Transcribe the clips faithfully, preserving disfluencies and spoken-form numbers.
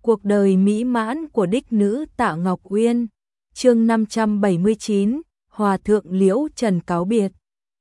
Cuộc đời mỹ mãn của đích nữ Tạ Ngọc Uyên. Chương năm trăm bảy mươi chín, Hòa thượng Liễu Trần cáo biệt.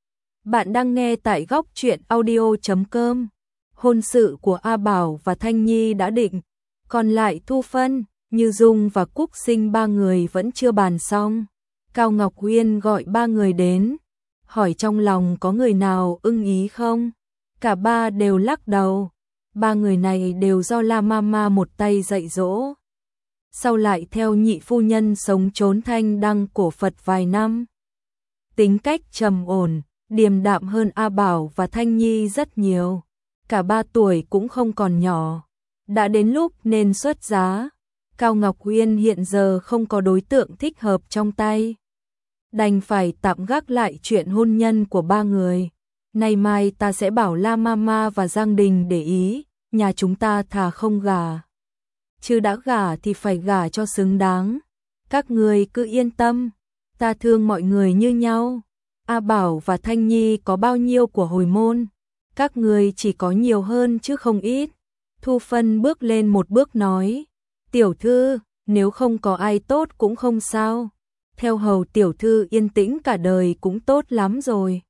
Bạn đang nghe tại góc truyện audio chấm com. Hôn sự của A Bảo và Thanh Nhi đã định, còn lại Thu Phân, Như Dung và Cúc Sinh ba người vẫn chưa bàn xong. Cao Ngọc Uyên gọi ba người đến, hỏi trong lòng có người nào ưng ý không? Cả ba đều lắc đầu. Ba người này đều do La Mama một tay dạy dỗ. Sau lại theo nhị phu nhân sống trốn thanh đăng cổ Phật vài năm. Tính cách trầm ổn, điềm đạm hơn A Bảo và Thanh Nhi rất nhiều. Cả ba tuổi cũng không còn nhỏ. Đã đến lúc nên xuất giá. Cao Ngọc Uyên hiện giờ không có đối tượng thích hợp trong tay. Đành phải tạm gác lại chuyện hôn nhân của ba người. Nay mai ta sẽ bảo La Mama và Giang Đình để ý, nhà chúng ta thà không gả. Chứ đã gả thì phải gả cho xứng đáng. Các người cứ yên tâm, ta thương mọi người như nhau. A Bảo và Thanh Nhi có bao nhiêu của hồi môn, các người chỉ có nhiều hơn chứ không ít. Thu Phân bước lên một bước nói, tiểu thư, nếu không có ai tốt cũng không sao. Theo hầu tiểu thư yên tĩnh cả đời cũng tốt lắm rồi.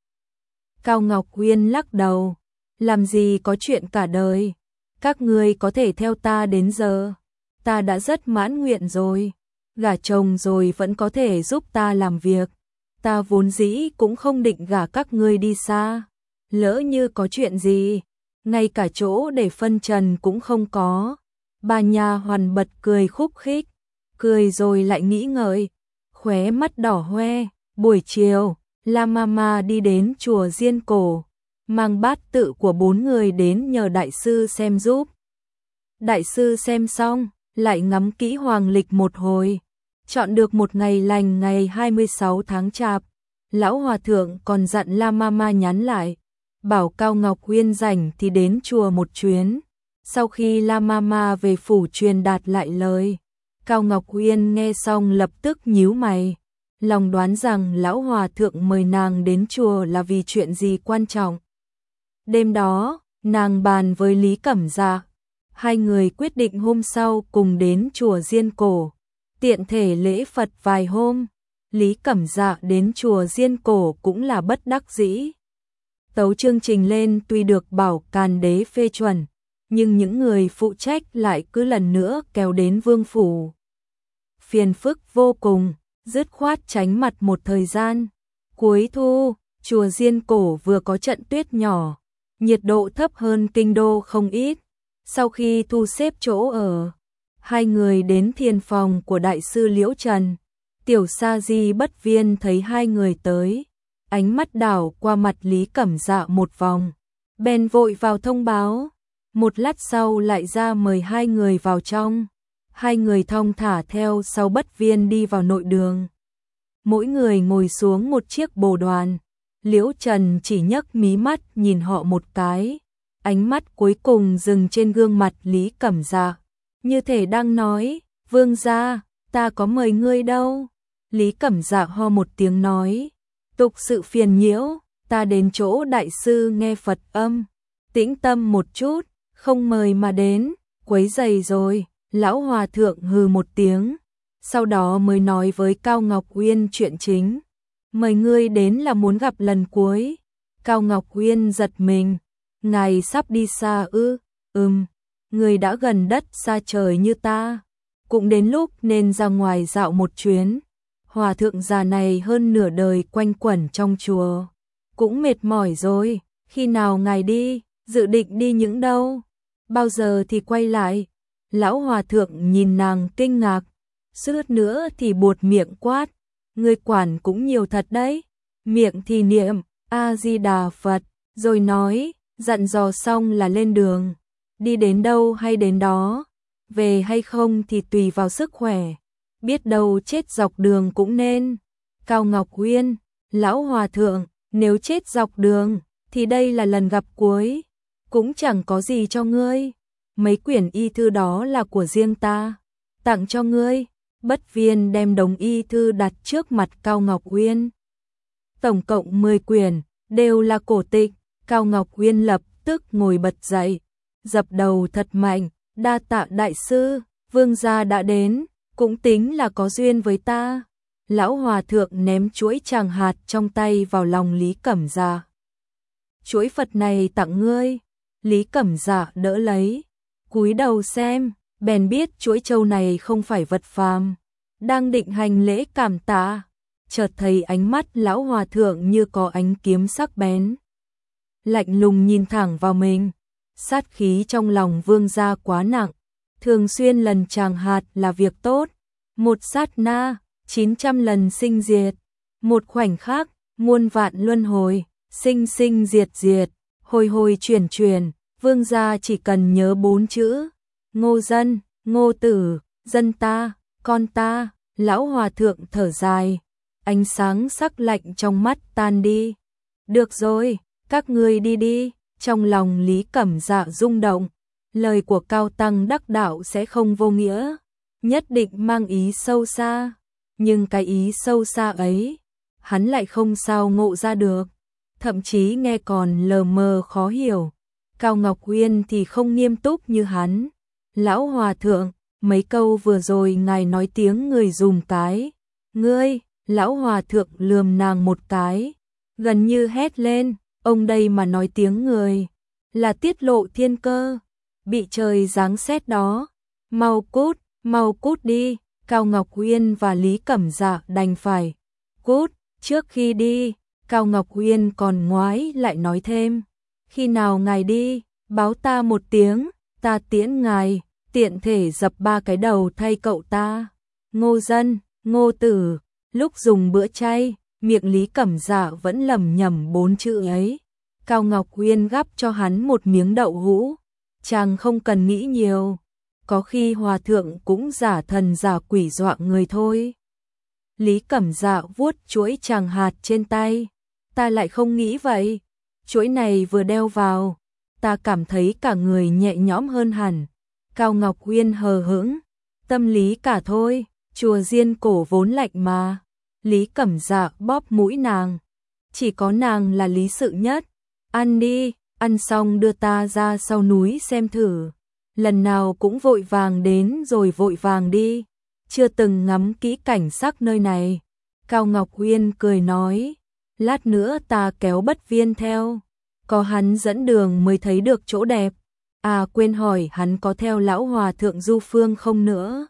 Cao Ngọc Uyên lắc đầu, làm gì có chuyện cả đời. Các người có thể theo ta đến giờ, ta đã rất mãn nguyện rồi. Gả chồng rồi vẫn có thể giúp ta làm việc. Ta vốn dĩ cũng không định gả các ngươi đi xa. Lỡ như có chuyện gì, ngay cả chỗ để phân trần cũng không có. Bà nhà hoàn bật cười khúc khích, cười rồi lại nghĩ ngợi, khóe mắt đỏ hoe. Buổi chiều, La Mama đi đến chùa Diên Cổ, mang bát tự của bốn người đến nhờ đại sư xem giúp. Đại sư xem xong, lại ngắm kỹ hoàng lịch một hồi, chọn được một ngày lành ngày hai mươi sáu tháng Chạp. Lão hòa thượng còn dặn La Mama nhắn lại, bảo Cao Ngọc Uyên rảnh thì đến chùa một chuyến. Sau khi La Mama về phủ truyền đạt lại lời, Cao Ngọc Uyên nghe xong lập tức nhíu mày, lòng đoán rằng lão hòa thượng mời nàng đến chùa là vì chuyện gì quan trọng. Đêm đó, nàng bàn với Lý Cẩm Dạ, hai người quyết định hôm sau cùng đến chùa Diên Cổ, tiện thể lễ Phật vài hôm. Lý Cẩm Dạ đến chùa Diên Cổ cũng là bất đắc dĩ. Tấu chương trình lên tuy được Bảo Càn Đế phê chuẩn, nhưng những người phụ trách lại cứ lần nữa kéo đến vương phủ. Phiền phức vô cùng, dứt khoát tránh mặt một thời gian. Cuối thu, chùa Diên Cổ vừa có trận tuyết nhỏ, nhiệt độ thấp hơn kinh đô không ít. Sau khi thu xếp chỗ ở, hai người đến thiền phòng của đại sư Liễu Trần. Tiểu Sa Di Bất Viên thấy hai người tới, ánh mắt đảo qua mặt Lý Cẩm Dạ một vòng, bèn vội vào thông báo. Một lát sau lại ra mời hai người vào trong. Hai người thong thả theo sau Bất Viên đi vào nội đường. Mỗi người ngồi xuống một chiếc bồ đoàn. Liễu Trần chỉ nhấc mí mắt nhìn họ một cái, ánh mắt cuối cùng dừng trên gương mặt Lý Cẩm Dạ, như thể đang nói, vương gia, ta có mời ngươi đâu. Lý Cẩm Dạ ho một tiếng nói, tục sự phiền nhiễu, ta đến chỗ đại sư nghe Phật âm, tĩnh tâm một chút, không mời mà đến, quấy rầy rồi. Lão hòa thượng hừ một tiếng, sau đó mới nói với Cao Ngọc Uyên chuyện chính. Mời ngươi đến là muốn gặp lần cuối. Cao Ngọc Uyên giật mình, ngài sắp đi xa ư? Ừm, người đã gần đất xa trời như ta, cũng đến lúc nên ra ngoài dạo một chuyến. Hòa thượng già này hơn nửa đời quanh quẩn trong chùa, cũng mệt mỏi rồi. Khi nào ngài đi, dự định đi những đâu? Bao giờ thì quay lại? Lão hòa thượng nhìn nàng kinh ngạc, suýt nữa thì buột miệng quát, ngươi quản cũng nhiều thật đấy. Miệng thì niệm A Di Đà Phật, rồi nói, dặn dò xong là lên đường, đi đến đâu hay đến đó, về hay không thì tùy vào sức khỏe, biết đâu chết dọc đường cũng nên. Cao Ngọc Uyên, lão hòa thượng, nếu chết dọc đường thì đây là lần gặp cuối, cũng chẳng có gì cho ngươi. Mấy quyển y thư đó là của riêng ta, tặng cho ngươi. Bất Viên đem đống y thư đặt trước mặt Cao Ngọc Uyên. Tổng cộng mười quyển, đều là cổ tịch. Cao Ngọc Uyên lập tức ngồi bật dậy, dập đầu thật mạnh, đa tạ đại sư. vương gia đã đến, cũng tính là có duyên với ta. Lão hòa thượng ném chuỗi tràng hạt trong tay vào lòng Lý Cẩm Dạ. Chuỗi Phật này tặng ngươi. Lý Cẩm Dạ đỡ lấy, cúi đầu xem, bèn biết chuỗi châu này không phải vật phàm. Đang định hành lễ cảm tạ, chợt thấy ánh mắt lão hòa thượng như có ánh kiếm sắc bén. Lạnh lùng nhìn thẳng vào mình, sát khí trong lòng vương gia quá nặng. Thường xuyên lần tràng hạt là việc tốt, một sát na, chín trăm lần sinh diệt, một khoảnh khắc, muôn vạn luân hồi, sinh sinh diệt diệt, hồi hồi chuyển chuyển, vương gia chỉ cần nhớ bốn chữ, ngô dân, ngô tử, dân ta, con ta. Lão hòa thượng thở dài, ánh sáng sắc lạnh trong mắt tan đi. Được rồi, các ngươi đi đi. Trong lòng Lý Cẩm Dạ rung động, lời của cao tăng đắc đạo sẽ không vô nghĩa, nhất định mang ý sâu xa, nhưng cái ý sâu xa ấy, hắn lại không sao ngộ ra được, thậm chí nghe còn lờ mờ khó hiểu. Cao Ngọc Uyên thì không nghiêm túc như hắn. Lão hòa thượng, mấy câu vừa rồi ngài nói tiếng người dùng cái. Ngươi, lão hòa thượng lườm nàng một cái, gần như hét lên, ông đây mà nói tiếng người, là tiết lộ thiên cơ, bị trời giáng xét đó. Mau cút, mau cút đi. Cao Ngọc Uyên và Lý Cẩm Dạ đành phải cút. Trước khi đi, Cao Ngọc Uyên còn ngoái lại nói thêm, khi nào ngài đi, báo ta một tiếng, ta tiễn ngài, tiện thể dập ba cái đầu thay cậu ta. Ngô dân, ngô tử. Lúc dùng bữa chay, miệng Lý Cẩm Dạ vẫn lẩm nhẩm bốn chữ ấy. Cao Ngọc Uyên gắp cho hắn một miếng đậu hũ. Chàng không cần nghĩ nhiều, có khi hòa thượng cũng giả thần giả quỷ dọa người thôi. Lý Cẩm Dạ vuốt chuỗi tràng hạt trên tay. Ta lại không nghĩ vậy. Chuỗi này vừa đeo vào, ta cảm thấy cả người nhẹ nhõm hơn hẳn. Cao Ngọc Uyên hờ hững, tâm lý cả thôi, chùa Diên cổ vốn lạnh mà. Lý Cẩm Dạ bóp mũi nàng, chỉ có nàng là lý sự nhất. Ăn đi, ăn xong đưa ta ra sau núi xem thử. Lần nào cũng vội vàng đến rồi vội vàng đi, chưa từng ngắm kỹ cảnh sắc nơi này. Cao Ngọc Uyên cười nói, lát nữa ta kéo Bất Viên theo, có hắn dẫn đường mới thấy được chỗ đẹp. À quên hỏi hắn có theo lão hòa thượng Du Phương không nữa.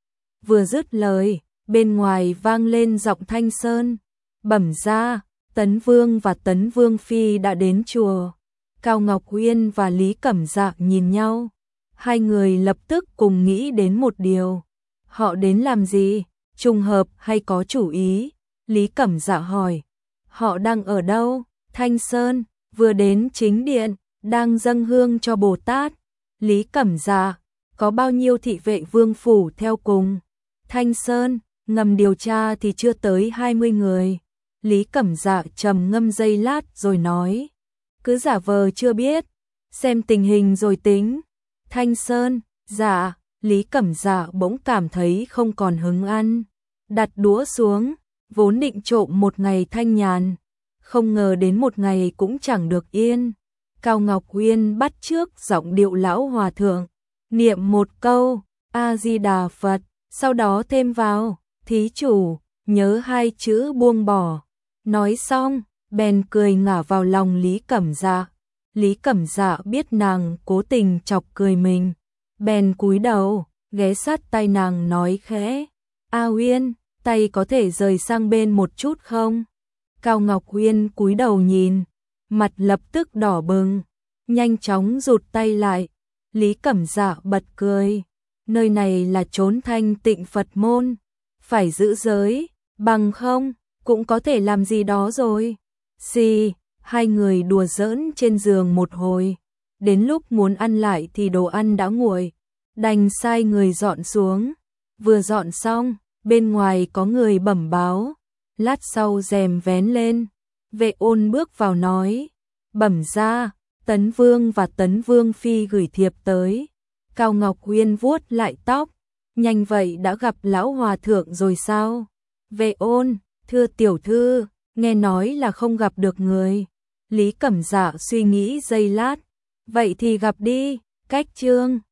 Vừa dứt lời, bên ngoài vang lên giọng Thanh Sơn, bẩm ra, Tấn Vương và Tấn Vương Phi đã đến chùa. Cao Ngọc Uyên và Lý Cẩm Dạ nhìn nhau, hai người lập tức cùng nghĩ đến một điều. Họ đến làm gì? Trùng hợp hay có chủ ý? Lý Cẩm Dạ hỏi. Họ đang ở đâu? Thanh Sơn, vừa đến chính điện, đang dâng hương cho Bồ Tát. Lý Cẩm Dạ, có bao nhiêu thị vệ vương phủ theo cùng? Thanh Sơn, ngầm điều tra thì chưa tới hai mươi người. Lý Cẩm Dạ trầm ngâm giây lát rồi nói, cứ giả vờ chưa biết, xem tình hình rồi tính. Thanh Sơn, dạ. Lý Cẩm Dạ bỗng cảm thấy không còn hứng ăn, đặt đũa xuống, vốn định trộm một ngày thanh nhàn, không ngờ đến một ngày cũng chẳng được yên. Cao Ngọc Uyên bắt chước giọng điệu lão hòa thượng, niệm một câu A Di Đà Phật, sau đó thêm vào, thí chủ, nhớ hai chữ buông bỏ. Nói xong, bèn cười ngả vào lòng Lý Cẩm Dạ. Lý Cẩm Dạ biết nàng cố tình chọc cười mình, bèn cúi đầu, ghé sát tay nàng nói khẽ, A Uyên, tay có thể rời sang bên một chút không? Cao Ngọc Uyên cúi đầu nhìn, mặt lập tức đỏ bừng, nhanh chóng rụt tay lại. Lý Cẩm Dạ bật cười, nơi này là chốn thanh tịnh Phật môn, phải giữ giới, bằng không, cũng có thể làm gì đó rồi. Xì, hai người đùa giỡn trên giường một hồi, đến lúc muốn ăn lại thì đồ ăn đã nguội, đành sai người dọn xuống. Vừa dọn xong, bên ngoài có người bẩm báo, lát sau rèm vén lên, Vệ Ôn bước vào nói, bẩm ra, Tấn Vương và Tấn Vương Phi gửi thiệp tới. Cao Ngọc Uyên vuốt lại tóc, nhanh vậy đã gặp lão hòa thượng rồi sao? Vệ Ôn, thưa tiểu thư, nghe nói là không gặp được người. Lý Cẩm Dạ suy nghĩ giây lát, vậy thì gặp đi, cách chương